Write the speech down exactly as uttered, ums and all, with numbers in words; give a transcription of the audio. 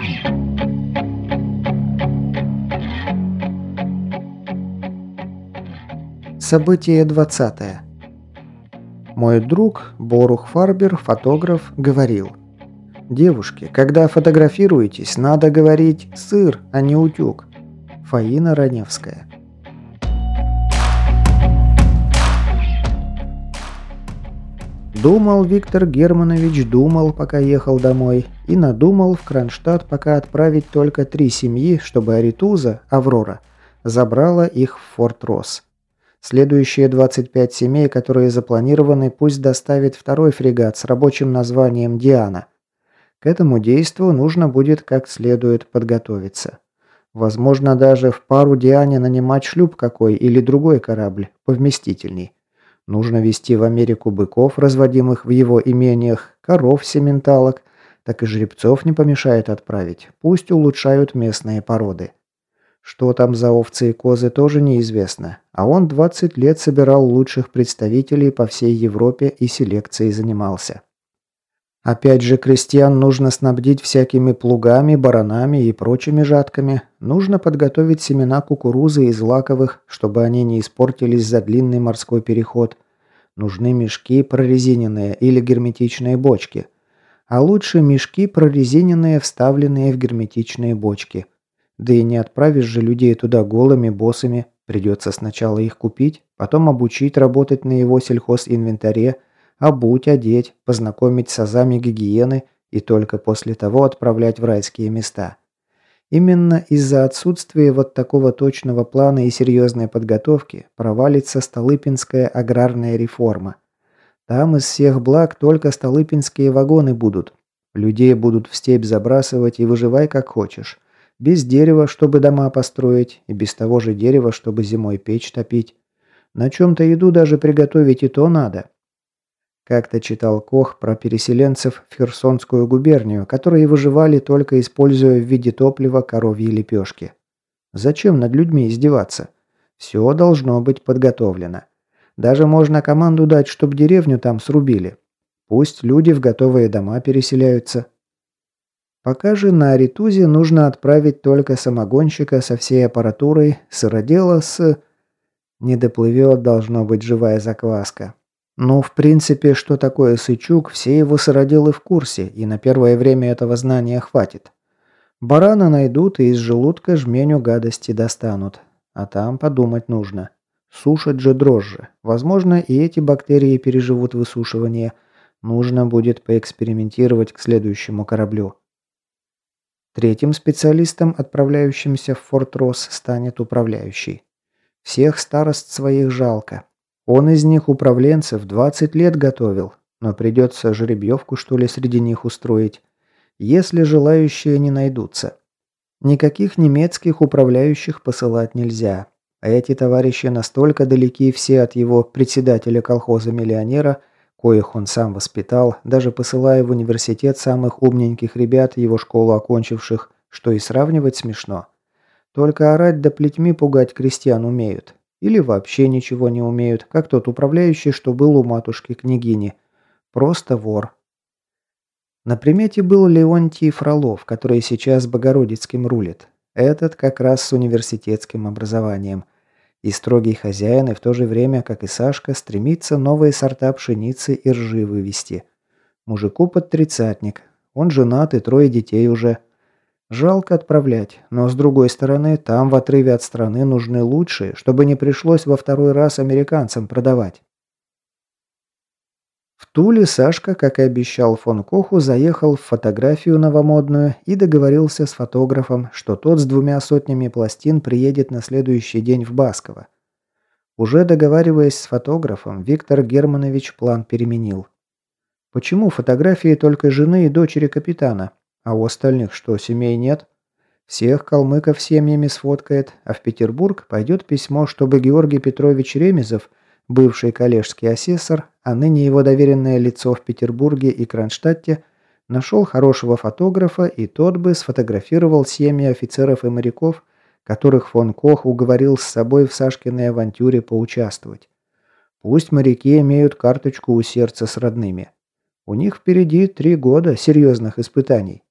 Событие двадцатое. Мой друг, Борух Фарбер, фотограф, говорил: «Девушки, когда фотографируетесь, надо говорить «сыр», а не «утюг». Фаина Раневская. Думал Виктор Германович, думал, пока ехал домой, и надумал в Кронштадт пока отправить только три семьи, чтобы Аритуза, Аврора, забрала их в Форт Росс. Следующие двадцать пять семей, которые запланированы, пусть доставит второй фрегат с рабочим названием «Диана». К этому действу нужно будет как следует подготовиться. Возможно, даже в пару Диане нанимать шлюп какой или другой корабль, повместительней. Нужно везти в Америку быков, разводимых в его имениях, коров сементалок, так и жеребцов не помешает отправить, пусть улучшают местные породы. Что там за овцы и козы, тоже неизвестно, а он двадцать лет собирал лучших представителей по всей Европе и селекцией занимался. Опять же, крестьян нужно снабдить всякими плугами, баранами и прочими жатками. Нужно подготовить семена кукурузы из лаковых, чтобы они не испортились за длинный морской переход. Нужны мешки прорезиненные или герметичные бочки. А лучше мешки прорезиненные, вставленные в герметичные бочки. Да и не отправишь же людей туда голыми, босыми. Придется сначала их купить, потом обучить работать на его сельхозинвентаре, обуть, одеть, познакомить с азами гигиены и только после того отправлять в райские места. Именно из-за отсутствия вот такого точного плана и серьезной подготовки провалится Столыпинская аграрная реформа. Там из всех благ только столыпинские вагоны будут. Людей будут в степь забрасывать и выживай как хочешь. Без дерева, чтобы дома построить, и без того же дерева, чтобы зимой печь топить. На чем-то еду даже приготовить и то надо. Как-то читал Кох про переселенцев в Херсонскую губернию, которые выживали только используя в виде топлива коровьи лепешки. Зачем над людьми издеваться? Все должно быть подготовлено. Даже можно команду дать, чтоб деревню там срубили. Пусть люди в готовые дома переселяются. Пока же на Аритузе нужно отправить только самогонщика со всей аппаратурой, сыродела с... Не доплывет, должно быть, живая закваска. Ну, в принципе, что такое сычук, все его сыроделы в курсе, и на первое время этого знания хватит. Барана найдут и из желудка жменю гадости достанут. А там подумать нужно. Сушат же дрожжи. Возможно, и эти бактерии переживут высушивание. Нужно будет поэкспериментировать к следующему кораблю. Третьим специалистом, отправляющимся в Форт Росс, станет управляющий. Всех старост своих жалко. Он из них управленцев двадцать лет готовил, но придется жеребьевку, что ли, среди них устроить, если желающие не найдутся. Никаких немецких управляющих посылать нельзя. А эти товарищи настолько далеки все от его председателя колхоза-миллионера, коих он сам воспитал, даже посылая в университет самых умненьких ребят, его школу окончивших, что и сравнивать смешно. Только орать да плетьми пугать крестьян умеют. Или вообще ничего не умеют, как тот управляющий, что был у матушки-княгини. Просто вор. На примете был Леонтий Фролов, который сейчас Богородицким рулит. Этот как раз с университетским образованием. И строгий хозяин, и в то же время, как и Сашка, стремится новые сорта пшеницы и ржи вывести. Мужику под тридцатник. Он женат и трое детей уже. Жалко отправлять, но с другой стороны, там в отрыве от страны нужны лучшие, чтобы не пришлось во второй раз американцам продавать. В Туле Сашка, как и обещал фон Коху, заехал в фотографию новомодную и договорился с фотографом, что тот с двумя сотнями пластин приедет на следующий день в Басково. Уже договариваясь с фотографом, Виктор Германович план переменил. Почему фотографии только жены и дочери капитана? А у остальных что, семей нет? Всех калмыков семьями сфоткает, а в Петербург пойдет письмо, чтобы Георгий Петрович Ремезов, бывший коллежский асессор, а ныне его доверенное лицо в Петербурге и Кронштадте, нашел хорошего фотографа, и тот бы сфотографировал семьи офицеров и моряков, которых фон Кох уговорил с собой в Сашкиной авантюре поучаствовать. Пусть моряки имеют карточку у сердца с родными. У них впереди три года серьезных испытаний.